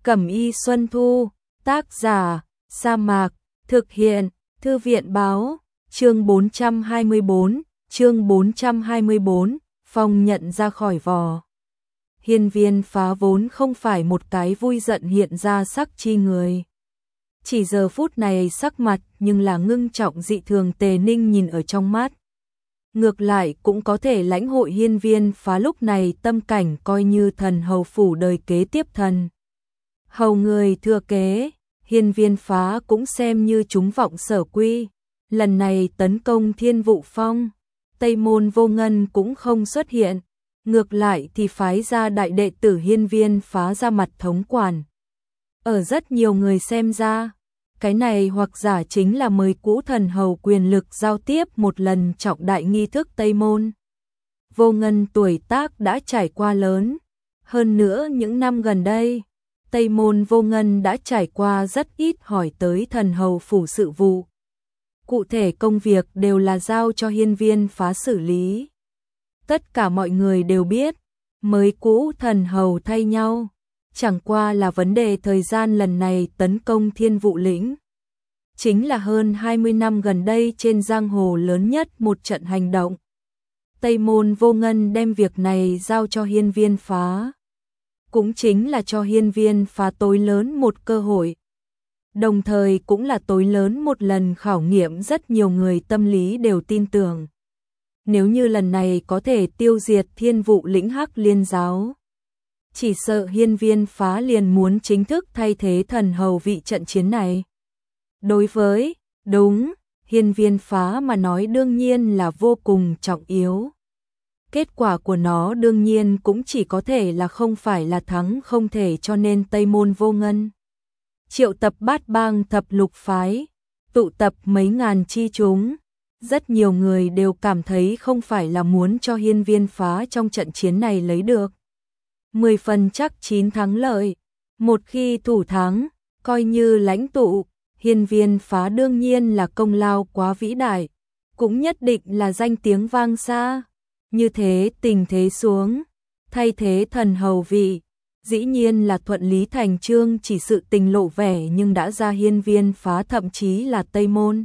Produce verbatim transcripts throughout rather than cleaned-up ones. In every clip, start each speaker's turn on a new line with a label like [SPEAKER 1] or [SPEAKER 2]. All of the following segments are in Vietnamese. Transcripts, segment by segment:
[SPEAKER 1] Cẩm y Xuân Thu, tác giả, Sa Mạc, thực hiện, Thư viện báo, chương bốn trăm hai mươi bốn, chương bốn trăm hai mươi bốn, Phong nhận ra khỏi vò. Hiên Viên Phá vốn không phải một cái vui giận hiện ra sắc chi người. Chỉ giờ phút này sắc mặt nhưng là ngưng trọng dị thường Tề Ninh nhìn ở trong mắt. Ngược lại cũng có thể lãnh hội Hiên Viên Phá lúc này tâm cảnh coi như thần hầu phủ đời kế tiếp thần. Hầu người thừa kế, Hiên Viên Phá cũng xem như chúng vọng sở quy. Lần này tấn công Thiên Vụ Phong, Tây Môn Vô Ngân cũng không xuất hiện. Ngược lại thì phái ra đại đệ tử Hiên Viên Phá ra mặt thống quản. Ở rất nhiều người xem ra, cái này hoặc giả chính là mời cũ thần hầu quyền lực giao tiếp một lần trọng đại nghi thức Tây Môn. Vô Ngân tuổi tác đã trải qua lớn. Hơn nữa những năm gần đây, Tây Môn Vô Ngân đã trải qua rất ít hỏi tới thần hầu phủ sự vụ. Cụ thể công việc đều là giao cho Hiên Viên Phá xử lý. Tất cả mọi người đều biết, mới cũ thần hầu thay nhau, chẳng qua là vấn đề thời gian. Lần này tấn công Thiên Vụ lĩnh, chính là hơn hai mươi năm gần đây trên giang hồ lớn nhất một trận hành động. Tây Môn Vô Ngân đem việc này giao cho Hiên Viên Phá, cũng chính là cho Hiên Viên Phá tối lớn một cơ hội. Đồng thời cũng là tối lớn một lần khảo nghiệm rất nhiều người tâm lý đều tin tưởng. Nếu như lần này có thể tiêu diệt Thiên Vụ lĩnh Hắc Liên giáo, chỉ sợ Hiên Viên Phá liền muốn chính thức thay thế thần hầu vị trận chiến này. Đối với, đúng, Hiên Viên Phá mà nói đương nhiên là vô cùng trọng yếu. Kết quả của nó đương nhiên cũng chỉ có thể là không phải là thắng không thể, cho nên Tây Môn Vô Ngân triệu tập bát bang thập lục phái, tụ tập mấy ngàn chi chúng. Rất nhiều người đều cảm thấy không phải là muốn cho Hiên Viên Phá trong trận chiến này lấy được mười phần chắc chín thắng lợi. Một khi thủ thắng, coi như lãnh tụ, Hiên Viên Phá đương nhiên là công lao quá vĩ đại, cũng nhất định là danh tiếng vang xa. Như thế tình thế xuống, thay thế thần hầu vị, dĩ nhiên là thuận lý thành chương, chỉ sự tình lộ vẻ nhưng đã ra Hiên Viên Phá thậm chí là Tây Môn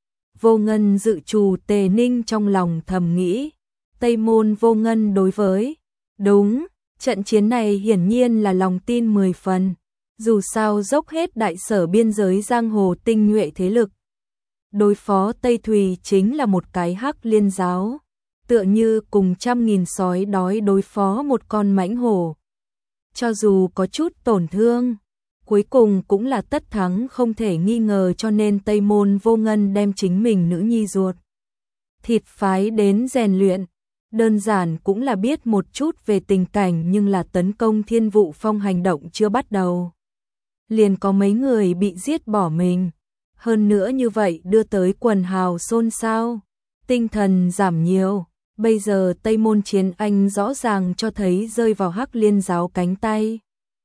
[SPEAKER 1] Vô Ngân dự trù. Tề Ninh trong lòng thầm nghĩ, Tây Môn Vô Ngân đối với, đúng, trận chiến này hiển nhiên là lòng tin mười phần, dù sao dốc hết đại sở biên giới giang hồ tinh nhuệ thế lực. Đối phó Tây Thùy chính là một cái Hắc Liên giáo, tựa như cùng trăm nghìn sói đói đối phó một con mãnh hổ. Cho dù có chút tổn thương, cuối cùng cũng là tất thắng không thể nghi ngờ, cho nên Tây Môn Vô Ngân đem chính mình nữ nhi ruột thịt phái đến rèn luyện, đơn giản cũng là biết một chút về tình cảnh, nhưng là tấn công Thiên Vụ Phong hành động chưa bắt đầu, liền có mấy người bị giết bỏ mình. Hơn nữa như vậy đưa tới quần hào xôn xao, tinh thần giảm nhiều. Bây giờ Tây Môn Chiến Anh rõ ràng cho thấy rơi vào Hắc Liên giáo cánh tay.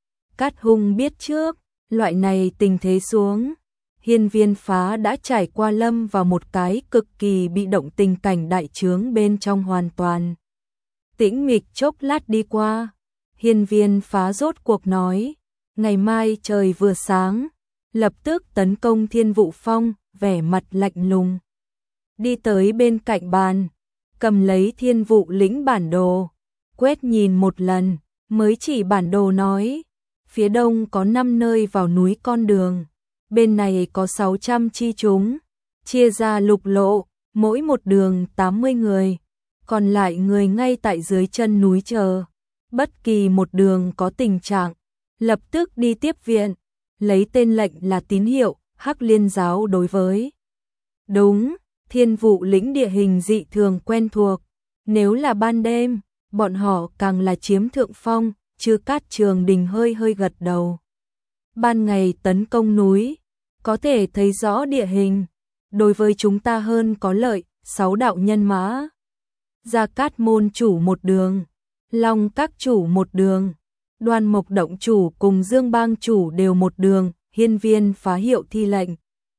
[SPEAKER 1] Cát Hung biết trước, loại này tình thế xuống, Hiên Viên Phá đã trải qua lâm vào một cái cực kỳ bị động tình cảnh, đại trướng bên trong hoàn toàn tĩnh mịch. Chốc lát đi qua, Hiên Viên Phá rốt cuộc nói, ngày mai trời vừa sáng, lập tức tấn công Thiên Vụ Phong, vẻ mặt lạnh lùng. Đi tới bên cạnh bàn, cầm lấy Thiên Vụ lĩnh bản đồ, quét nhìn một lần, mới chỉ bản đồ nói, phía đông có năm nơi vào núi con đường, bên này có sáu trăm chi chúng, chia ra lục lộ, mỗi một đường tám mươi người, còn lại người ngay tại dưới chân núi chờ. Bất kỳ một đường có tình trạng, lập tức đi tiếp viện, lấy tên lệnh là tín hiệu. Hắc Liên giáo đối với, đúng, Thiên Vụ lĩnh địa hình dị thường quen thuộc, nếu là ban đêm, bọn họ càng là chiếm thượng phong. Chư Cát Trường Đình hơi hơi gật đầu. Ban ngày tấn công núi, có thể thấy rõ địa hình, đối với chúng ta hơn có lợi. Sáu đạo nhân mã, Gia Cát môn chủ một đường, Long các chủ một đường, Đoan Mộc động chủ cùng Dương bang chủ đều một đường. Hiên Viên Phá hiệu thi lệnh,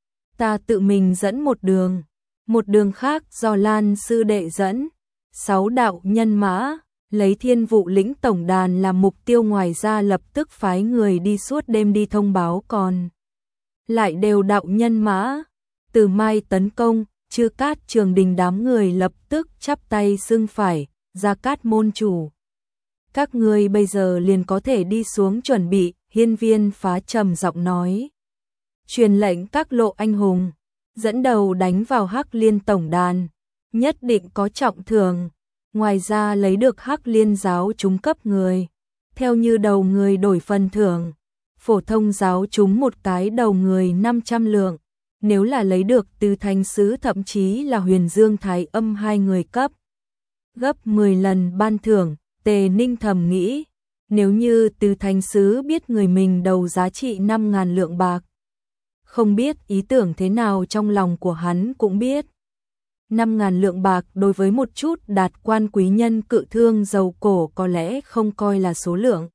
[SPEAKER 1] ta tự mình dẫn một đường, một đường khác do Lan sư đệ dẫn. Sáu đạo nhân mã, lấy Thiên Vụ lĩnh tổng đàn làm mục tiêu, ngoài ra lập tức phái người đi suốt đêm đi thông báo, còn lại đều đạo nhân mã. Từ mai tấn công, Chư Cát Trường Đình đám người lập tức chắp tay xưng phải, Gia Cát môn chủ. Các ngươi bây giờ liền có thể đi xuống chuẩn bị, Hiên Viên Phá trầm giọng nói. Truyền lệnh các lộ anh hùng, dẫn đầu đánh vào Hắc Liên tổng đàn, nhất định có trọng thưởng. Ngoài ra lấy được Hắc Liên giáo chúng cấp người, theo như đầu người đổi phần thưởng. Phổ thông giáo chúng một cái đầu người năm trăm lượng, nếu là lấy được từ Thánh sứ thậm chí là Huyền Dương Thái Âm hai người cấp, gấp mười lần ban thưởng. Tề Ninh thầm nghĩ, nếu như từ Thánh sứ biết người mình đầu giá trị năm ngàn lượng bạc, không biết ý tưởng thế nào trong lòng của hắn cũng biết. năm ngàn lượng bạc đối với một chút đạt quan quý nhân cự thương giàu cổ có lẽ không coi là số lượng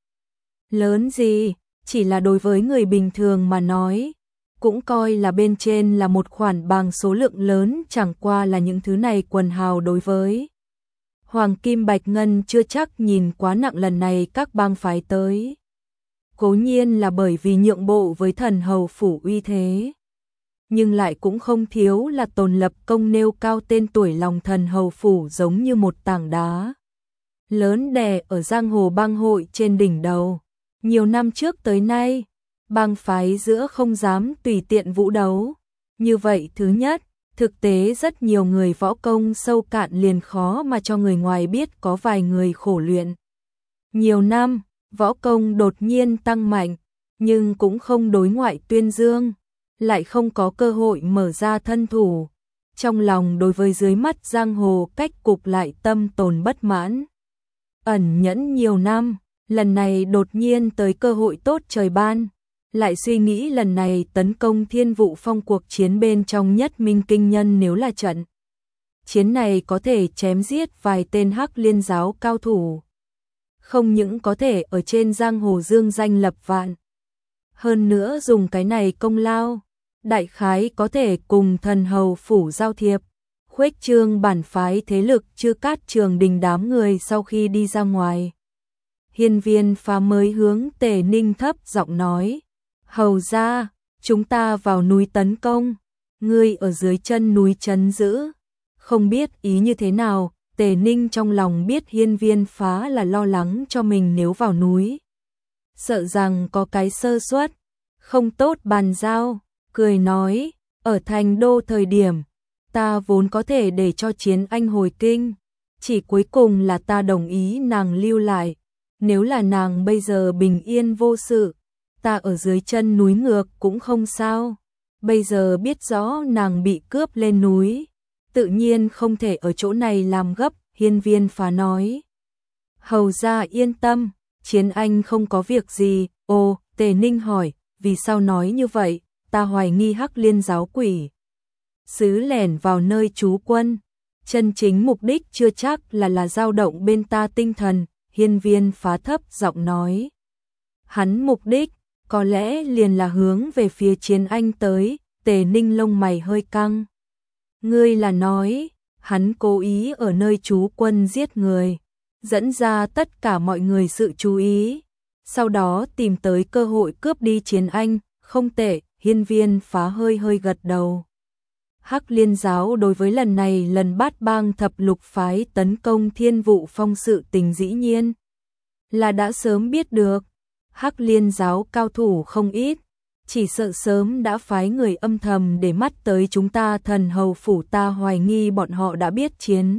[SPEAKER 1] lớn gì, chỉ là đối với người bình thường mà nói, cũng coi là bên trên là một khoản bằng số lượng lớn, chẳng qua là những thứ này quần hào đối với Hoàng Kim Bạch Ngân chưa chắc nhìn quá nặng. Lần này các bang phái tới, cố nhiên là bởi vì nhượng bộ với thần hầu phủ uy thế, nhưng lại cũng không thiếu là tồn lập công nêu cao tên tuổi lòng thần hầu phủ giống như một tảng đá lớn đè ở giang hồ bang hội trên đỉnh đầu. Nhiều năm trước tới nay, bang phái giữa không dám tùy tiện vũ đấu. Như vậy thứ nhất, thực tế rất nhiều người võ công sâu cạn liền khó mà cho người ngoài biết, có vài người khổ luyện nhiều năm, võ công đột nhiên tăng mạnh, nhưng cũng không đối ngoại tuyên dương, lại không có cơ hội mở ra thân thủ. Trong lòng đối với dưới mắt giang hồ cách cục lại tâm tồn bất mãn. Ẩn nhẫn nhiều năm, lần này đột nhiên tới cơ hội tốt trời ban, lại suy nghĩ lần này tấn công Thiên Vụ Phong cuộc chiến bên trong Nhất Minh Kinh Nhân, nếu là trận chiến này có thể chém giết vài tên Hắc Liên giáo cao thủ, không những có thể ở trên giang hồ dương danh lập vạn, hơn nữa dùng cái này công lao, đại khái có thể cùng thần hầu phủ giao thiệp, khuếch trương bản phái thế lực. Chư Cát Trường Đình đám người sau khi đi ra ngoài, Hiên Viên Phá mới hướng Tề Ninh thấp giọng nói, hầu ra, chúng ta vào núi tấn công, ngươi ở dưới chân núi trấn giữ. Không biết ý như thế nào, Tề Ninh trong lòng biết Hiên Viên Phá là lo lắng cho mình, nếu vào núi sợ rằng có cái sơ suất, không tốt bàn giao, cười nói, ở thành đô thời điểm, ta vốn có thể để cho Chiến Anh hồi kinh, chỉ cuối cùng là ta đồng ý nàng lưu lại, nếu là nàng bây giờ bình yên vô sự, ta ở dưới chân núi ngược cũng không sao. Bây giờ biết rõ nàng bị cướp lên núi, tự nhiên không thể ở chỗ này làm gấp. Hiên Viên Phá nói, hầu ra yên tâm, Chiến Anh không có việc gì. Ồ, Tề Ninh hỏi, vì sao nói như vậy? Ta hoài nghi Hắc Liên giáo quỷ sứ lẻn vào nơi trú quân, chân chính mục đích chưa chắc là là dao động bên ta tinh thần. Hiên Viên Phá thấp giọng nói, hắn mục đích có lẽ liền là hướng về phía Chiến Anh tới. Tề Ninh lông mày hơi căng, ngươi là nói hắn cố ý ở nơi trú quân giết người, dẫn ra tất cả mọi người sự chú ý, sau đó tìm tới cơ hội cướp đi Chiến Anh. Không tệ. Hiên Viên Phá hơi hơi gật đầu. Hắc Liên giáo đối với lần này lần bát bang thập lục phái tấn công Thiên Vụ Phong sự tình dĩ nhiên là đã sớm biết được. Hắc Liên giáo cao thủ không ít, chỉ sợ sớm đã phái người âm thầm để mắt tới chúng ta thần hầu phủ. Ta hoài nghi bọn họ đã biết Chiến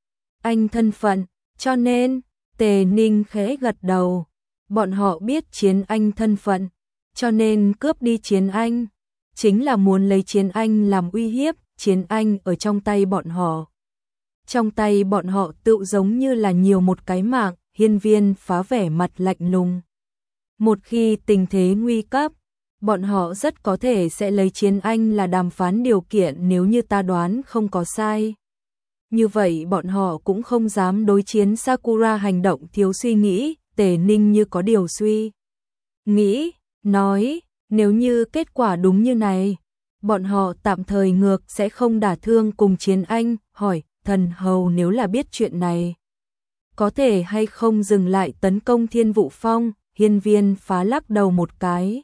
[SPEAKER 1] Anh thân phận, cho nên, Tề Ninh khẽ gật đầu, bọn họ biết Chiến Anh thân phận, cho nên cướp đi Chiến Anh, chính là muốn lấy Chiến Anh làm uy hiếp. Chiến Anh ở trong tay bọn họ, trong tay bọn họ tự giống như là nhiều một cái mạng. Hiên Viên Phá vẻ mặt lạnh lùng, một khi tình thế nguy cấp, bọn họ rất có thể sẽ lấy Chiến Anh là đàm phán điều kiện. Nếu như ta đoán không có sai, như vậy bọn họ cũng không dám đối chiến Sakura. Hành động thiếu suy nghĩ. Tề Ninh như có điều suy nghĩ, nói, nếu như kết quả đúng như này, bọn họ tạm thời ngược sẽ không đả thương cùng Chiến Anh. Hỏi, thần hầu nếu là biết chuyện này, có thể hay không dừng lại tấn công Thiên Vũ Phong? Hiên Viên Phá lắc đầu một cái,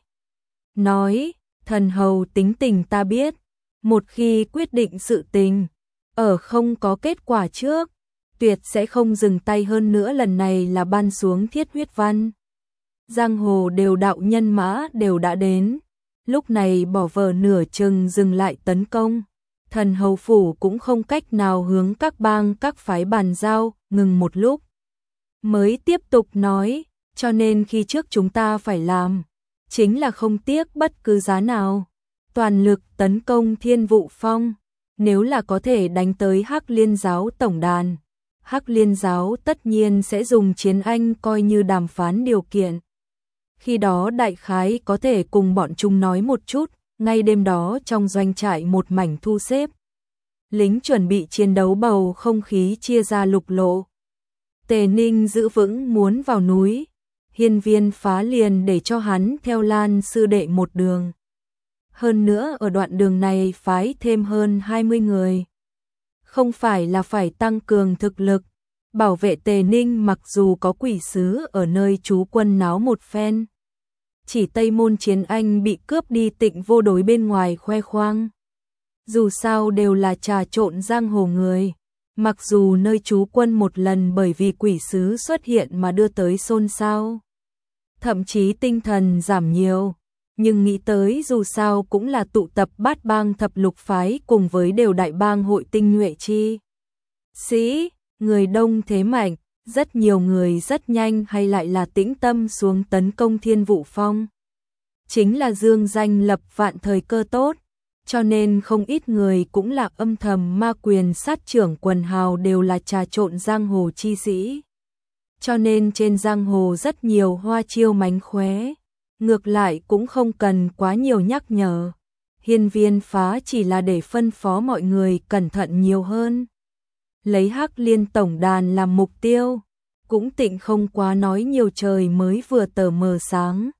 [SPEAKER 1] nói, thần hầu tính tình ta biết, một khi quyết định sự tình, ở không có kết quả trước, tuyệt sẽ không dừng tay, hơn nữa lần này là ban xuống thiết huyết văn. Giang hồ đều đạo nhân mã đều đã đến, lúc này bỏ vở nửa chừng dừng lại tấn công. Thần hầu phủ cũng không cách nào hướng các bang các phái bàn giao, ngừng một lúc. Mới tiếp tục nói, cho nên khi trước chúng ta phải làm, chính là không tiếc bất cứ giá nào, toàn lực tấn công Thiên Vũ Phong, nếu là có thể đánh tới Hắc Liên giáo tổng đàn. Hắc Liên giáo tất nhiên sẽ dùng chiến anh coi như đàm phán điều kiện. Khi đó đại khái có thể cùng bọn chúng nói một chút, ngay đêm đó trong doanh trại một mảnh thu xếp. Lính chuẩn bị chiến đấu, bầu không khí chia ra lục lộ. Tề Ninh giữ vững muốn vào núi, Hiên Viên Phá liền để cho hắn theo Lan sư đệ một đường. Hơn nữa ở đoạn đường này phái thêm hơn hai mươi người. Không phải là phải tăng cường thực lực, bảo vệ Tề Ninh, mặc dù có quỷ sứ ở nơi trú quân náo một phen. Chỉ Tây Môn Chiến Anh bị cướp đi, Tịnh Vô Đối bên ngoài khoe khoang. Dù sao đều là trà trộn giang hồ người, mặc dù nơi trú quân một lần bởi vì quỷ sứ xuất hiện mà đưa tới xôn xao, thậm chí tinh thần giảm nhiều, nhưng nghĩ tới dù sao cũng là tụ tập bát bang thập lục phái cùng với đều đại bang hội tinh nhuệ chi sĩ, người đông thế mạnh, rất nhiều người rất nhanh hay lại là tĩnh tâm xuống tấn công Thiên Vũ Phong. Chính là dương danh lập vạn thời cơ tốt, cho nên không ít người cũng là âm thầm ma quyền sát trưởng quần hào, đều là trà trộn giang hồ chi sĩ. Cho nên trên giang hồ rất nhiều hoa chiêu mánh khóe, ngược lại cũng không cần quá nhiều nhắc nhở. Hiên Viên Phá chỉ là để phân phó mọi người cẩn thận nhiều hơn. Lấy Hắc Liên tổng đàn làm mục tiêu, cũng tịnh không quá nói nhiều, trời mới vừa tờ mờ sáng.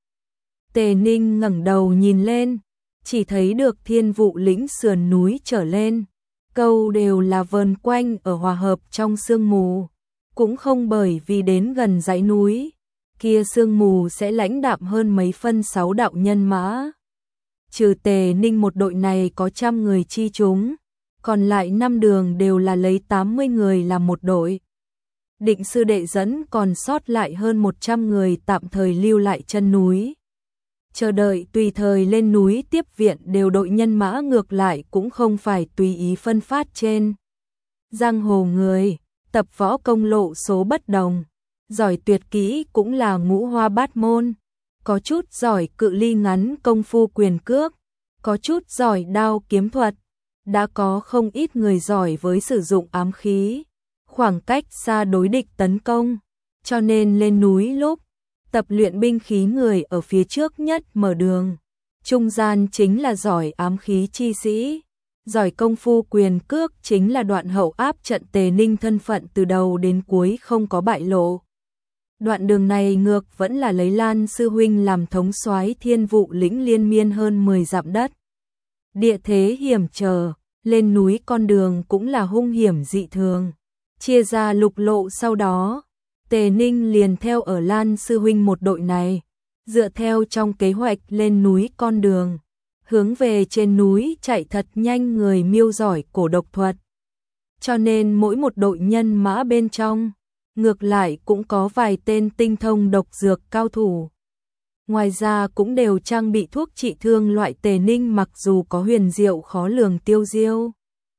[SPEAKER 1] Tề Ninh ngẩng đầu nhìn lên, chỉ thấy được Thiên Vũ lĩnh sườn núi trở lên, câu đều là vờn quanh ở hòa hợp trong sương mù, cũng không bởi vì đến gần dãy núi, kia sương mù sẽ lãnh đạm hơn mấy phân sáu đạo nhân mã. Trừ Tề Ninh một đội này có trăm người chi chúng, còn lại năm đường đều là lấy tám mươi người làm một đội. Định sư đệ dẫn còn sót lại hơn một trăm người tạm thời lưu lại chân núi, chờ đợi tùy thời lên núi tiếp viện, đều đội nhân mã ngược lại cũng không phải tùy ý phân phát trên. Giang hồ người, tập võ công lộ số bất đồng, giỏi tuyệt kỹ cũng là ngũ hoa bát môn, có chút giỏi cự ly ngắn công phu quyền cước, có chút giỏi đao kiếm thuật, đã có không ít người giỏi với sử dụng ám khí, khoảng cách xa đối địch tấn công, cho nên lên núi lúc tập luyện binh khí người ở phía trước nhất mở đường, trung gian chính là giỏi ám khí chi sĩ, giỏi công phu quyền cước chính là Đoạn Hậu áp trận. Tề Ninh thân phận từ đầu đến cuối không có bại lộ. Đoạn đường này ngược vẫn là lấy Lan sư huynh làm thống soái Thiên Vũ lĩnh liên miên hơn mười dặm đất. Địa thế hiểm trở, lên núi con đường cũng là hung hiểm dị thường. Chia ra lục lộ sau đó, Tề Ninh liền theo ở Lan sư huynh một đội này, dựa theo trong kế hoạch lên núi con đường, hướng về trên núi chạy thật nhanh người miêu giỏi cổ độc thuật. Cho nên mỗi một đội nhân mã bên trong, ngược lại cũng có vài tên tinh thông độc dược cao thủ. Ngoài ra cũng đều trang bị thuốc trị thương loại. Tề Ninh mặc dù có huyền diệu khó lường tiêu diêu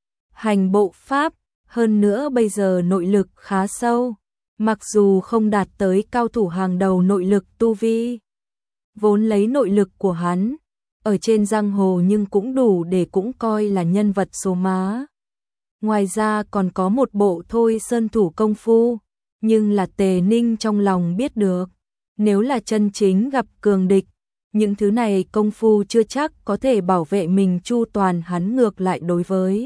[SPEAKER 1] hành bộ pháp, hơn nữa bây giờ nội lực khá sâu, mặc dù không đạt tới cao thủ hàng đầu nội lực tu vi, vốn lấy nội lực của hắn ở trên giang hồ nhưng cũng đủ để cũng coi là nhân vật số má. Ngoài ra còn có một bộ Thôi Sơn thủ công phu, nhưng là Tề Ninh trong lòng biết được, nếu là chân chính gặp cường địch, những thứ này công phu chưa chắc có thể bảo vệ mình chu toàn. Hắn ngược lại đối với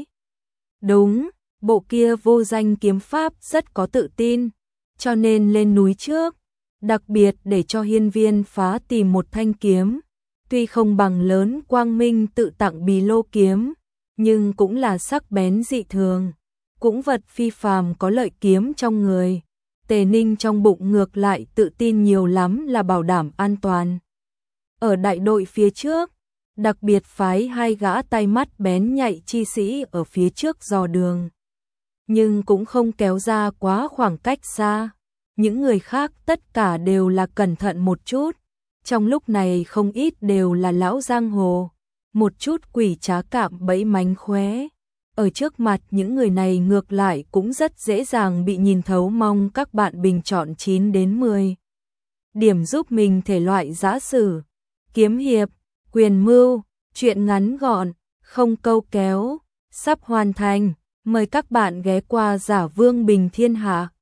[SPEAKER 1] đúng bộ kia vô danh kiếm pháp rất có tự tin, cho nên lên núi trước, đặc biệt để cho Hiên Viên Phá tìm một thanh kiếm, tuy không bằng lớn Quang Minh tự tặng Bì Lô kiếm, nhưng cũng là sắc bén dị thường, cũng vật phi phàm có lợi kiếm trong người. Tề Ninh trong bụng ngược lại tự tin nhiều lắm là bảo đảm an toàn. Ở đại đội phía trước, đặc biệt phái hai gã tay mắt bén nhạy chi sĩ ở phía trước dò đường. Nhưng cũng không kéo ra quá khoảng cách xa. Những người khác tất cả đều là cẩn thận một chút. Trong lúc này không ít đều là lão giang hồ. Một chút quỷ trá cạm bẫy mánh khóe. Ở trước mặt những người này ngược lại cũng rất dễ dàng bị nhìn thấu, mong các bạn bình chọn chín đến mười. Điểm giúp mình thể loại giã sử, kiếm hiệp, quyền mưu, truyện ngắn gọn, không câu kéo, sắp hoàn thành. Mời các bạn ghé qua Giả Vương Bình Thiên Hạ.